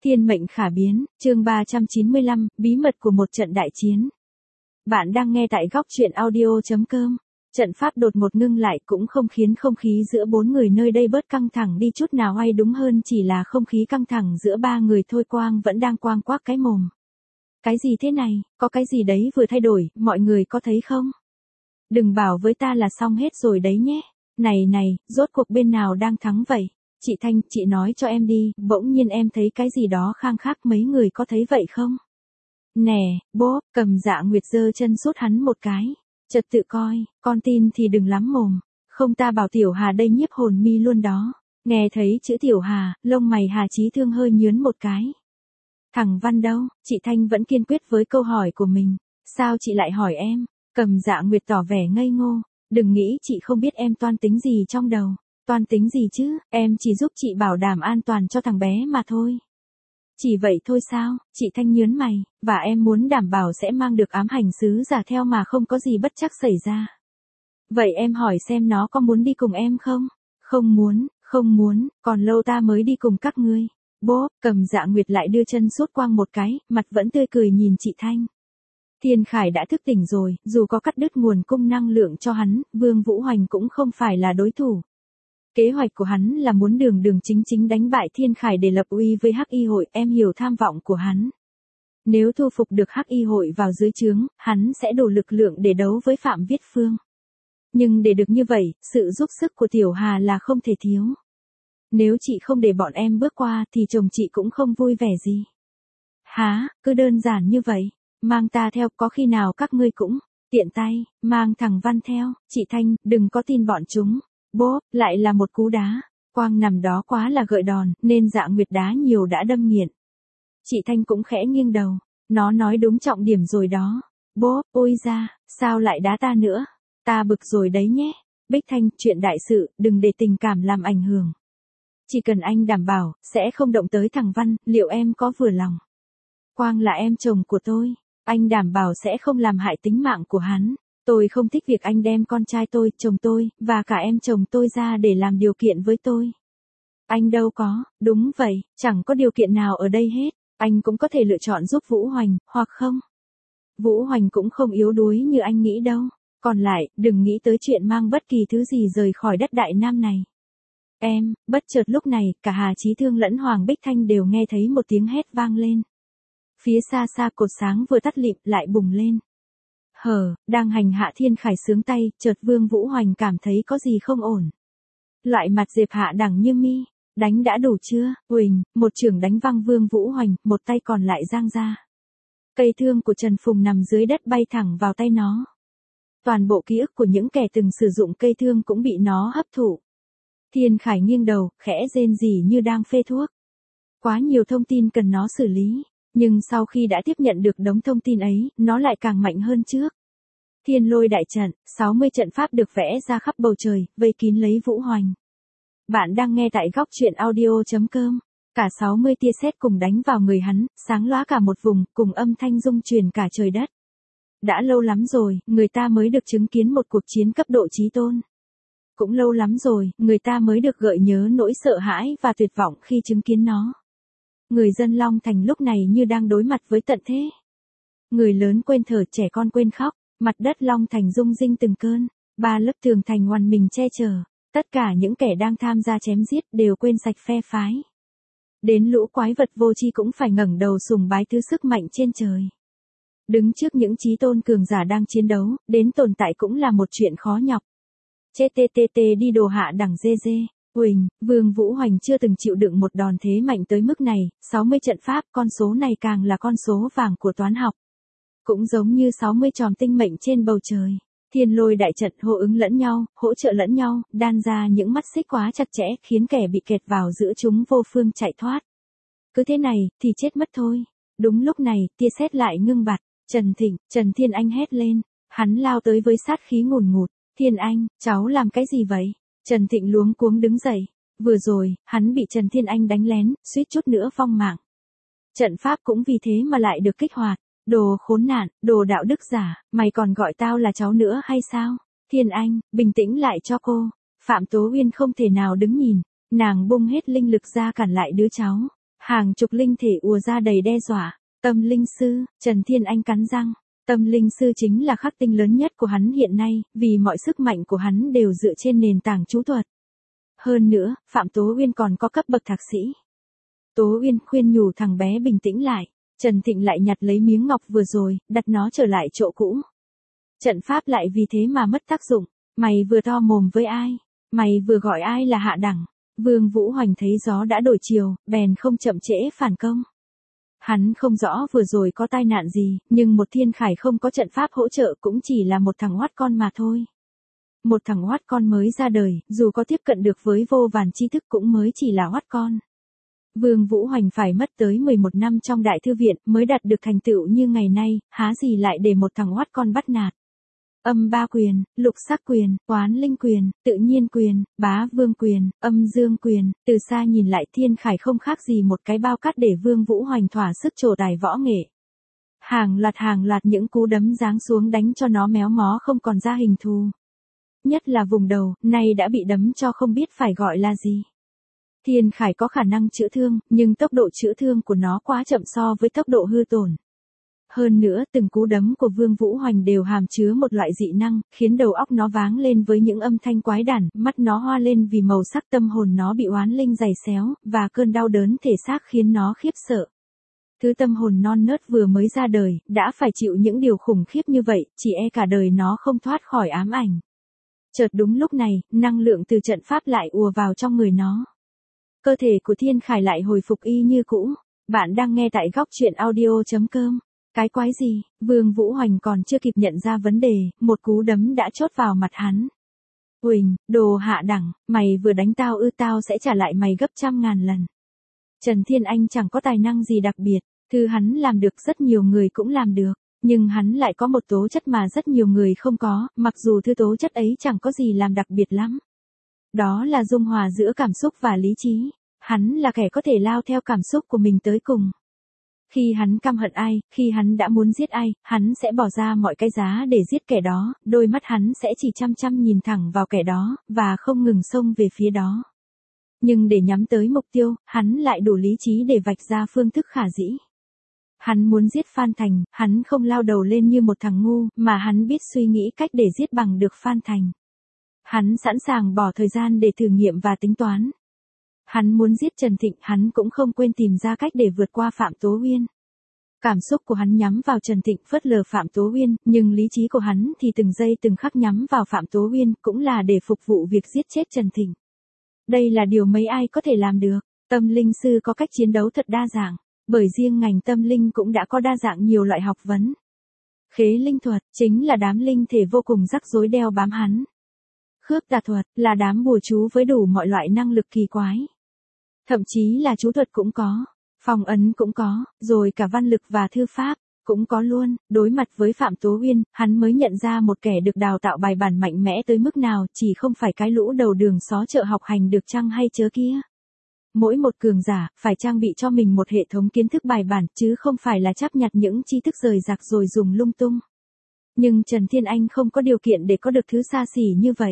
Thiên mệnh khả biến, chương 395, bí mật của một trận đại chiến. Bạn đang nghe tại góc truyện audio.com. Trận pháp đột ngột ngưng lại cũng không khiến không khí giữa bốn người nơi đây bớt căng thẳng đi chút nào, hay đúng hơn chỉ là không khí căng thẳng giữa ba người thôi. Quang vẫn đang quang quác cái mồm. Cái gì thế này, có cái gì đấy vừa thay đổi, mọi người có thấy không? Đừng bảo với ta là xong hết rồi đấy nhé. Này, rốt cuộc bên nào đang thắng vậy? Chị Thanh, chị nói cho em đi, bỗng nhiên em thấy cái gì đó khang khác, mấy người có thấy vậy không? Nè, bố, Cầm Dạ Nguyệt giơ chân sút hắn một cái. Trật tự coi, con tin thì đừng lắm mồm. Không, ta bảo Tiểu Hà đây nhiếp hồn mi luôn đó. Nghe thấy chữ Tiểu Hà, lông mày Hà Chí Thương hơi nhướn một cái. Thằng Văn đâu? Chị Thanh vẫn kiên quyết với câu hỏi của mình. Sao chị lại hỏi em? Cầm Dạ Nguyệt tỏ vẻ ngây ngô. Đừng nghĩ chị không biết em toan tính gì trong đầu. Toan tính gì chứ, em chỉ giúp chị bảo đảm an toàn cho thằng bé mà thôi. Chỉ vậy thôi sao? Chị Thanh nhớn mày, và em muốn đảm bảo sẽ mang được ám hành sứ giả theo mà không có gì bất trắc xảy ra. Vậy em hỏi xem nó có muốn đi cùng em không? Không muốn, còn lâu ta mới đi cùng các ngươi. Bố, Cầm Dạ Nguyệt lại đưa chân sút Quang một cái, mặt vẫn tươi cười nhìn chị Thanh. Thiên Khải đã thức tỉnh rồi, dù có cắt đứt nguồn cung năng lượng cho hắn, Vương Vũ Hoành cũng không phải là đối thủ. Kế hoạch của hắn là muốn đường chính đánh bại Thiên Khải để lập uy với Hắc Y hội, em hiểu tham vọng của hắn. Nếu thu phục được Hắc Y hội vào dưới trướng, hắn sẽ đủ lực lượng để đấu với Phạm Viết Phương. Nhưng để được như vậy, sự giúp sức của Tiểu Hà là không thể thiếu. Nếu chị không để bọn em bước qua thì chồng chị cũng không vui vẻ gì. Hả, cứ đơn giản như vậy, mang ta theo, có khi nào các ngươi cũng tiện tay mang thằng Văn theo? Chị Thanh, đừng có tin bọn chúng. Bố, lại là một cú đá. Quang nằm đó quá là gợi đòn, nên Dạ Nguyệt đá nhiều đã đâm nghiện. Chị Thanh cũng khẽ nghiêng đầu. Nó nói đúng trọng điểm rồi đó. Bố, ôi ra, sao lại đá ta nữa? Ta bực rồi đấy nhé. Bích Thanh, chuyện đại sự, đừng để tình cảm làm ảnh hưởng. Chỉ cần anh đảm bảo, sẽ không động tới thằng Văn, liệu em có vừa lòng? Quang là em chồng của tôi. Anh đảm bảo sẽ không làm hại tính mạng của hắn. Tôi không thích việc anh đem con trai tôi, chồng tôi, và cả em chồng tôi ra để làm điều kiện với tôi. Anh đâu có, đúng vậy, chẳng có điều kiện nào ở đây hết. Anh cũng có thể lựa chọn giúp Vũ Hoành, hoặc không. Vũ Hoành cũng không yếu đuối như anh nghĩ đâu. Còn lại, đừng nghĩ tới chuyện mang bất kỳ thứ gì rời khỏi đất Đại Nam này. Bất chợt lúc này, cả Hà Chí Thương lẫn Hoàng Bích Thanh đều nghe thấy một tiếng hét vang lên. Phía xa cột sáng vừa tắt lịm lại bùng lên. Đang hành hạ Thiên Khải sướng tay, chợt Vương Vũ Hoành cảm thấy có gì không ổn. Loại mặt dẹp hạ đẳng như mi, đánh đã đủ chưa? Uỳnh, một chưởng đánh văng Vương Vũ Hoành, một tay còn lại giang ra. Cây thương của Trần Phùng nằm dưới đất bay thẳng vào tay nó. Toàn bộ ký ức của những kẻ từng sử dụng cây thương cũng bị nó hấp thụ. Thiên Khải nghiêng đầu, khẽ rên rỉ như đang phê thuốc. Quá nhiều thông tin cần nó xử lý. Nhưng sau khi đã tiếp nhận được đống thông tin ấy, nó lại càng mạnh hơn trước. Thiên Lôi đại trận, 60 trận pháp được vẽ ra khắp bầu trời, vây kín lấy Vũ Hoành. Bạn đang nghe tại góc truyện audio.com. Cả 60 tia sét cùng đánh vào người hắn, sáng lóa cả một vùng, cùng âm thanh rung truyền cả trời đất. Đã lâu lắm rồi, người ta mới được chứng kiến một cuộc chiến cấp độ chí tôn. Cũng lâu lắm rồi, người ta mới được gợi nhớ nỗi sợ hãi và tuyệt vọng khi chứng kiến nó. Người dân Long Thành lúc này như đang đối mặt với tận thế. Người lớn quên thở, trẻ con quên khóc, mặt đất Long Thành rung rinh từng cơn, 3 lớp tường thành oằn mình che chở, tất cả những kẻ đang tham gia chém giết đều quên sạch phe phái. Đến lũ quái vật vô tri cũng phải ngẩng đầu sùng bái thứ sức mạnh trên trời. Đứng trước những chí tôn cường giả đang chiến đấu, đến tồn tại cũng là một chuyện khó nhọc. Chết đi đồ hạ đẳng dê. Uỳnh, Vương Vũ Hoành chưa từng chịu đựng một đòn thế mạnh tới mức này, 60 trận pháp, con số này càng là con số vàng của toán học. Cũng giống như 60 chòm tinh mệnh trên bầu trời. Thiên Lôi đại trận hô ứng lẫn nhau, hỗ trợ lẫn nhau, đan ra những mắt xích quá chặt chẽ, khiến kẻ bị kẹt vào giữa chúng vô phương chạy thoát. Cứ thế này, thì chết mất thôi. Đúng lúc này, tia sét lại ngưng bặt. Trần Thiên Anh hét lên. Hắn lao tới với sát khí ngùn ngụt. Thiên Anh, cháu làm cái gì vậy? Trần Thịnh luống cuống đứng dậy. Vừa rồi, hắn bị Trần Thiên Anh đánh lén, suýt chút nữa vong mạng. Trận pháp cũng vì thế mà lại được kích hoạt. Đồ khốn nạn, đồ đạo đức giả, mày còn gọi tao là cháu nữa hay sao? Thiên Anh, bình tĩnh lại cho cô. Phạm Tố Uyên không thể nào đứng nhìn. Nàng bung hết linh lực ra cản lại đứa cháu. Hàng chục linh thể ùa ra đầy đe dọa. Tâm linh sư, Trần Thiên Anh cắn răng. Tâm linh sư chính là khắc tinh lớn nhất của hắn hiện nay, vì mọi sức mạnh của hắn đều dựa trên nền tảng chú thuật. Hơn nữa, Phạm Tố Uyên còn có cấp bậc thạc sĩ. Tố Uyên khuyên nhủ thằng bé bình tĩnh lại. Trần Thịnh lại nhặt lấy miếng ngọc vừa rồi, đặt nó trở lại chỗ cũ. Trận pháp lại vì thế mà mất tác dụng. Mày vừa to mồm với ai? Mày vừa gọi ai là hạ đẳng? Vương Vũ Hoành thấy gió đã đổi chiều, bèn không chậm trễ phản công. Hắn không rõ vừa rồi có tai nạn gì, nhưng một thiên khải không có trận pháp hỗ trợ cũng chỉ là một thằng hoắt con mà thôi. Một thằng hoắt con mới ra đời, dù có tiếp cận được với vô vàn tri thức cũng mới chỉ là hoắt con. Vương Vũ Hoành phải mất tới 11 năm trong đại thư viện mới đạt được thành tựu như ngày nay, há gì lại để một thằng hoắt con bắt nạt. Âm ba quyền, lục sắc quyền, oán linh quyền, tự nhiên quyền, bá vương quyền, âm dương quyền, từ xa nhìn lại thiên khải không khác gì một cái bao cát để Vương Vũ Hoành thỏa sức trổ tài võ nghệ. Hàng loạt những cú đấm giáng xuống đánh cho nó méo mó không còn ra hình thù. Nhất là vùng đầu, nay đã bị đấm cho không biết phải gọi là gì. Thiên khải có khả năng chữa thương, nhưng tốc độ chữa thương của nó quá chậm so với tốc độ hư tổn. Hơn nữa, từng cú đấm của Vương Vũ Hoành đều hàm chứa một loại dị năng, khiến đầu óc nó váng lên với những âm thanh quái đản, mắt nó hoa lên vì màu sắc tâm hồn nó bị oán linh giày xéo, và cơn đau đớn thể xác khiến nó khiếp sợ. Thứ tâm hồn non nớt vừa mới ra đời, đã phải chịu những điều khủng khiếp như vậy, chỉ e cả đời nó không thoát khỏi ám ảnh. Chợt đúng lúc này, năng lượng từ trận pháp lại ùa vào trong người nó. Cơ thể của Thiên Khải lại hồi phục y như cũ. Bạn đang nghe tại góc truyện audio.com. Cái quái gì, Vương Vũ Hoành còn chưa kịp nhận ra vấn đề, một cú đấm đã chốt vào mặt hắn. Huỳnh, đồ hạ đẳng, mày vừa đánh tao tao sẽ trả lại mày gấp 100.000 lần. Trần Thiên Anh chẳng có tài năng gì đặc biệt, thứ hắn làm được rất nhiều người cũng làm được, nhưng hắn lại có một tố chất mà rất nhiều người không có, mặc dù thứ tố chất ấy chẳng có gì làm đặc biệt lắm. Đó là dung hòa giữa cảm xúc và lý trí, hắn là kẻ có thể lao theo cảm xúc của mình tới cùng. Khi hắn căm hận ai, khi hắn đã muốn giết ai, hắn sẽ bỏ ra mọi cái giá để giết kẻ đó, đôi mắt hắn sẽ chỉ chăm chăm nhìn thẳng vào kẻ đó, và không ngừng xông về phía đó. Nhưng để nhắm tới mục tiêu, hắn lại đủ lý trí để vạch ra phương thức khả dĩ. Hắn muốn giết Phan Thành, hắn không lao đầu lên như một thằng ngu, mà hắn biết suy nghĩ cách để giết bằng được Phan Thành. Hắn sẵn sàng bỏ thời gian để thử nghiệm và tính toán. Hắn muốn giết Trần Thịnh, hắn cũng không quên tìm ra cách để vượt qua Phạm Tố Uyên. Cảm xúc của hắn nhắm vào Trần Thịnh phớt lờ Phạm Tố Uyên, nhưng lý trí của hắn thì từng giây từng khắc nhắm vào Phạm Tố Uyên, cũng là để phục vụ việc giết chết Trần Thịnh. Đây là điều mấy ai có thể làm được. Tâm linh sư có cách chiến đấu thật đa dạng, bởi riêng ngành tâm linh cũng đã có đa dạng nhiều loại học vấn. Khế linh thuật chính là đám linh thể vô cùng rắc rối đeo bám hắn. Khước tà thuật là đám bùa chú với đủ mọi loại năng lực kỳ quái. Thậm chí là chú thuật cũng có, phong ấn cũng có, rồi cả văn lực và thư pháp cũng có luôn. Đối mặt với Phạm Tố Uyên, hắn mới nhận ra một kẻ được đào tạo bài bản mạnh mẽ tới mức nào, chỉ không phải cái lũ đầu đường xó chợ học hành được chăng hay chớ kia. Mỗi một cường giả phải trang bị cho mình một hệ thống kiến thức bài bản, chứ không phải là chấp nhặt những tri thức rời rạc rồi dùng lung tung. Nhưng Trần Thiên Anh không có điều kiện để có được thứ xa xỉ như vậy.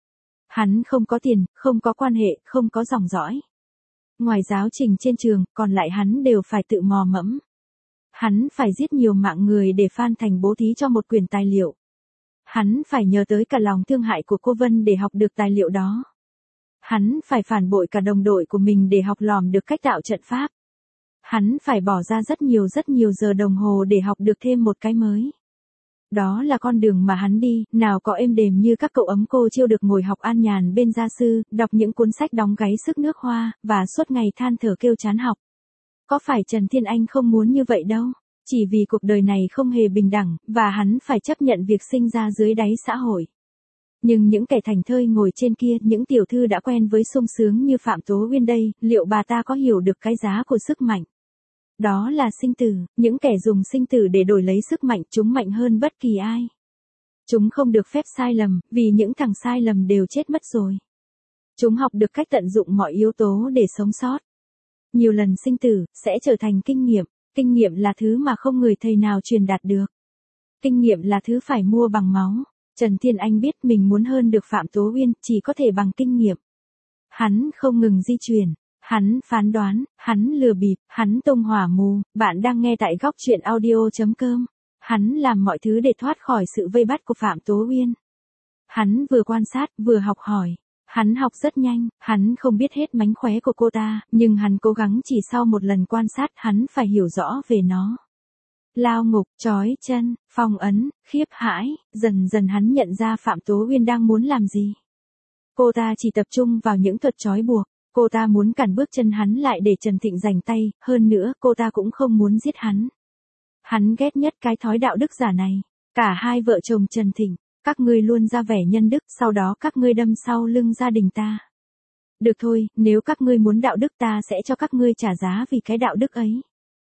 Hắn không có tiền, không có quan hệ, không có dòng dõi. Ngoài giáo trình trên trường, còn lại hắn đều phải tự mò mẫm. Hắn phải giết nhiều mạng người để Phan Thành bố thí cho một quyển tài liệu. Hắn phải nhờ tới cả lòng thương hại của cô Vân để học được tài liệu đó. Hắn phải phản bội cả đồng đội của mình để học lòm được cách tạo trận pháp. Hắn phải bỏ ra rất nhiều giờ đồng hồ để học được thêm một cái mới. Đó là con đường mà hắn đi, nào có êm đềm như các cậu ấm cô chiêu được ngồi học an nhàn bên gia sư, đọc những cuốn sách đóng gáy sức nước hoa, và suốt ngày than thở kêu chán học. Có phải Trần Thiên Anh không muốn như vậy đâu, chỉ vì cuộc đời này không hề bình đẳng, và hắn phải chấp nhận việc sinh ra dưới đáy xã hội. Nhưng những kẻ thành thơi ngồi trên kia, những tiểu thư đã quen với sung sướng như Phạm Tố Uyên đây, liệu bà ta có hiểu được cái giá của sức mạnh? Đó là sinh tử, những kẻ dùng sinh tử để đổi lấy sức mạnh, chúng mạnh hơn bất kỳ ai. Chúng không được phép sai lầm, vì những thằng sai lầm đều chết mất rồi. Chúng học được cách tận dụng mọi yếu tố để sống sót. Nhiều lần sinh tử, sẽ trở thành kinh nghiệm là thứ mà không người thầy nào truyền đạt được. Kinh nghiệm là thứ phải mua bằng máu. Trần Thiên Anh biết mình muốn hơn được Phạm Tố Uyên, chỉ có thể bằng kinh nghiệm. Hắn không ngừng di chuyển, hắn phán đoán, hắn lừa bịp, hắn tung hỏa mù. Bạn đang nghe tại góc truyện audio.com. Hắn làm mọi thứ để thoát khỏi sự vây bắt của Phạm Tố Uyên. Hắn vừa quan sát, vừa học hỏi. Hắn học rất nhanh, hắn không biết hết mánh khóe của cô ta, nhưng hắn cố gắng chỉ sau một lần quan sát hắn phải hiểu rõ về nó. Lao ngục, trói chân, phong ấn, khiếp hãi, dần dần hắn nhận ra Phạm Tố Uyên đang muốn làm gì. Cô ta chỉ tập trung vào những thuật trói buộc, cô ta muốn cản bước chân hắn lại để Trần Thịnh giành tay, hơn nữa cô ta cũng không muốn giết hắn. Hắn ghét nhất cái thói đạo đức giả này. Cả hai vợ chồng Trần Thịnh, các ngươi luôn ra vẻ nhân đức, sau đó các ngươi đâm sau lưng gia đình ta. Được thôi, nếu các ngươi muốn đạo đức ta sẽ cho các ngươi trả giá vì cái đạo đức ấy.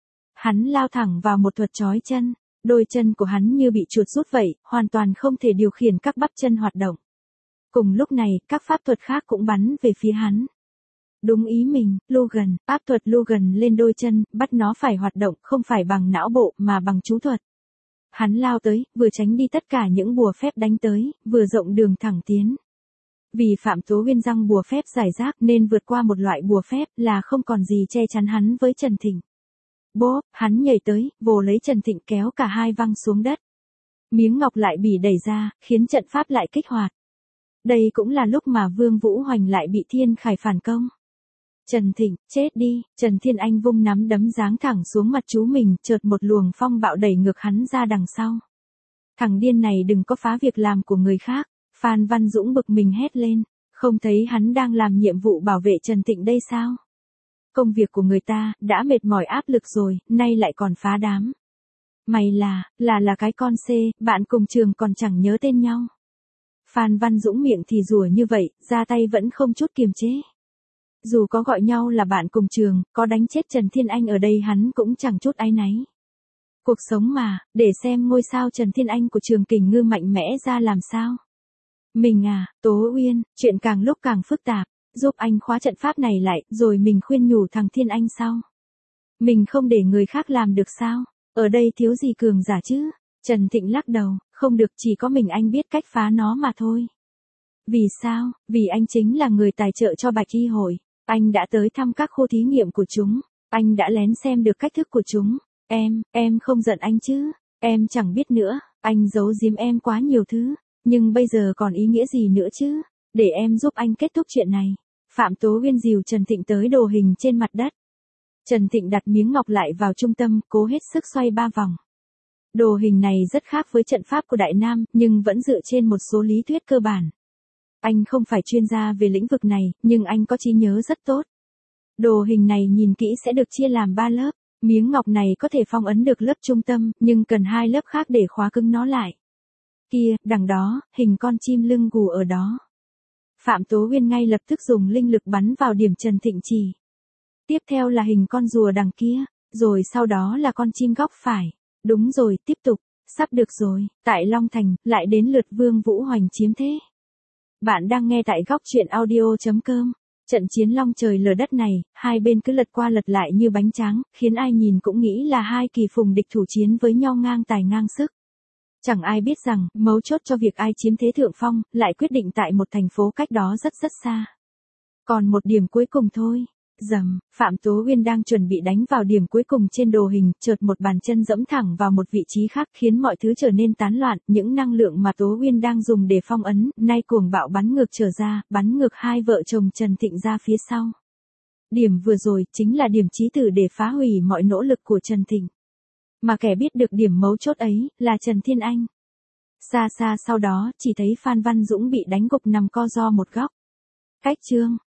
Hắn lao thẳng vào một thuật trói chân, đôi chân của hắn như bị chuột rút vậy, hoàn toàn không thể điều khiển các bắp chân hoạt động. Cùng lúc này, các pháp thuật khác cũng bắn về phía hắn. Đúng ý mình, Logan, áp thuật Logan lên đôi chân, bắt nó phải hoạt động, không phải bằng não bộ mà bằng chú thuật. Hắn lao tới, vừa tránh đi tất cả những bùa phép đánh tới, vừa rộng đường thẳng tiến. Vì Phạm Tố Uyên răng bùa phép giải rác nên vượt qua một loại bùa phép là không còn gì che chắn hắn với Trần Thịnh. Bốp, hắn nhảy tới, vồ lấy Trần Thịnh kéo cả hai văng xuống đất. Miếng ngọc lại bị đẩy ra, khiến trận pháp lại kích hoạt. Đây cũng là lúc mà Vương Vũ Hoành lại bị Thiên Khải phản công. Trần Thịnh, chết đi, Trần Thiên Anh vung nắm đấm giáng thẳng xuống mặt chú mình, chợt một luồng phong bạo đẩy ngược hắn ra đằng sau. Thằng điên này đừng có phá việc làm của người khác, Phan Văn Dũng bực mình hét lên, không thấy hắn đang làm nhiệm vụ bảo vệ Trần Thịnh đây sao? Công việc của người ta, đã mệt mỏi áp lực rồi, nay lại còn phá đám. Mày là cái con C, bạn cùng trường còn chẳng nhớ tên nhau. Phan Văn Dũng miệng thì rủa như vậy, ra tay vẫn không chút kiềm chế. Dù có gọi nhau là bạn cùng trường, có đánh chết Trần Thiên Anh ở đây hắn cũng chẳng chút áy náy. Cuộc sống mà, để xem ngôi sao Trần Thiên Anh của trường Kình Ngư mạnh mẽ ra làm sao. Mình Tố Uyên, chuyện càng lúc càng phức tạp, giúp anh khóa trận pháp này lại, rồi mình khuyên nhủ thằng Thiên Anh sau. Mình không để người khác làm được sao, ở đây thiếu gì cường giả chứ. Trần Thịnh lắc đầu, không được, chỉ có mình anh biết cách phá nó mà thôi. Vì sao? Vì anh chính là người tài trợ cho Bạch Y hội. Anh đã tới thăm các khu thí nghiệm của chúng. Anh đã lén xem được cách thức của chúng. Em không giận anh chứ? Em chẳng biết nữa, anh giấu giếm em quá nhiều thứ. Nhưng bây giờ còn ý nghĩa gì nữa chứ? Để em giúp anh kết thúc chuyện này. Phạm Tố Uyên dìu Trần Thịnh tới đồ hình trên mặt đất. Trần Thịnh đặt miếng ngọc lại vào trung tâm, cố hết sức xoay 3 vòng. Đồ hình này rất khác với trận pháp của Đại Nam, nhưng vẫn dựa trên một số lý thuyết cơ bản. Anh không phải chuyên gia về lĩnh vực này, nhưng anh có trí nhớ rất tốt. Đồ hình này nhìn kỹ sẽ được chia làm 3 lớp. Miếng ngọc này có thể phong ấn được lớp trung tâm, nhưng cần 2 lớp khác để khóa cứng nó lại. Kia, đằng đó, hình con chim lưng gù ở đó. Phạm Tố Uyên ngay lập tức dùng linh lực bắn vào điểm Trần Thịnh chỉ. Tiếp theo là hình con rùa đằng kia, rồi sau đó là con chim góc phải. Đúng rồi, tiếp tục, sắp được rồi, tại Long Thành, lại đến lượt Vương Vũ Hoành chiếm thế. Bạn đang nghe tại góc truyện audio.com. Trận chiến long trời lở đất này, hai bên cứ lật qua lật lại như bánh tráng, khiến ai nhìn cũng nghĩ là hai kỳ phùng địch thủ chiến với nhau ngang tài ngang sức. Chẳng ai biết rằng, mấu chốt cho việc ai chiếm thế thượng phong, lại quyết định tại một thành phố cách đó rất rất xa. Còn một điểm cuối cùng thôi. Dầm, Phạm Tố Uyên đang chuẩn bị đánh vào điểm cuối cùng trên đồ hình, chợt một bàn chân dẫm thẳng vào một vị trí khác khiến mọi thứ trở nên tán loạn, những năng lượng mà Tố Uyên đang dùng để phong ấn, nay cuồng bạo bắn ngược trở ra, bắn ngược hai vợ chồng Trần Thịnh ra phía sau. Điểm vừa rồi chính là điểm chí tử để phá hủy mọi nỗ lực của Trần Thịnh. Mà kẻ biết được điểm mấu chốt ấy, là Trần Thiên Anh. Xa xa sau đó, chỉ thấy Phan Văn Dũng bị đánh gục nằm co ro một góc. Cách chương.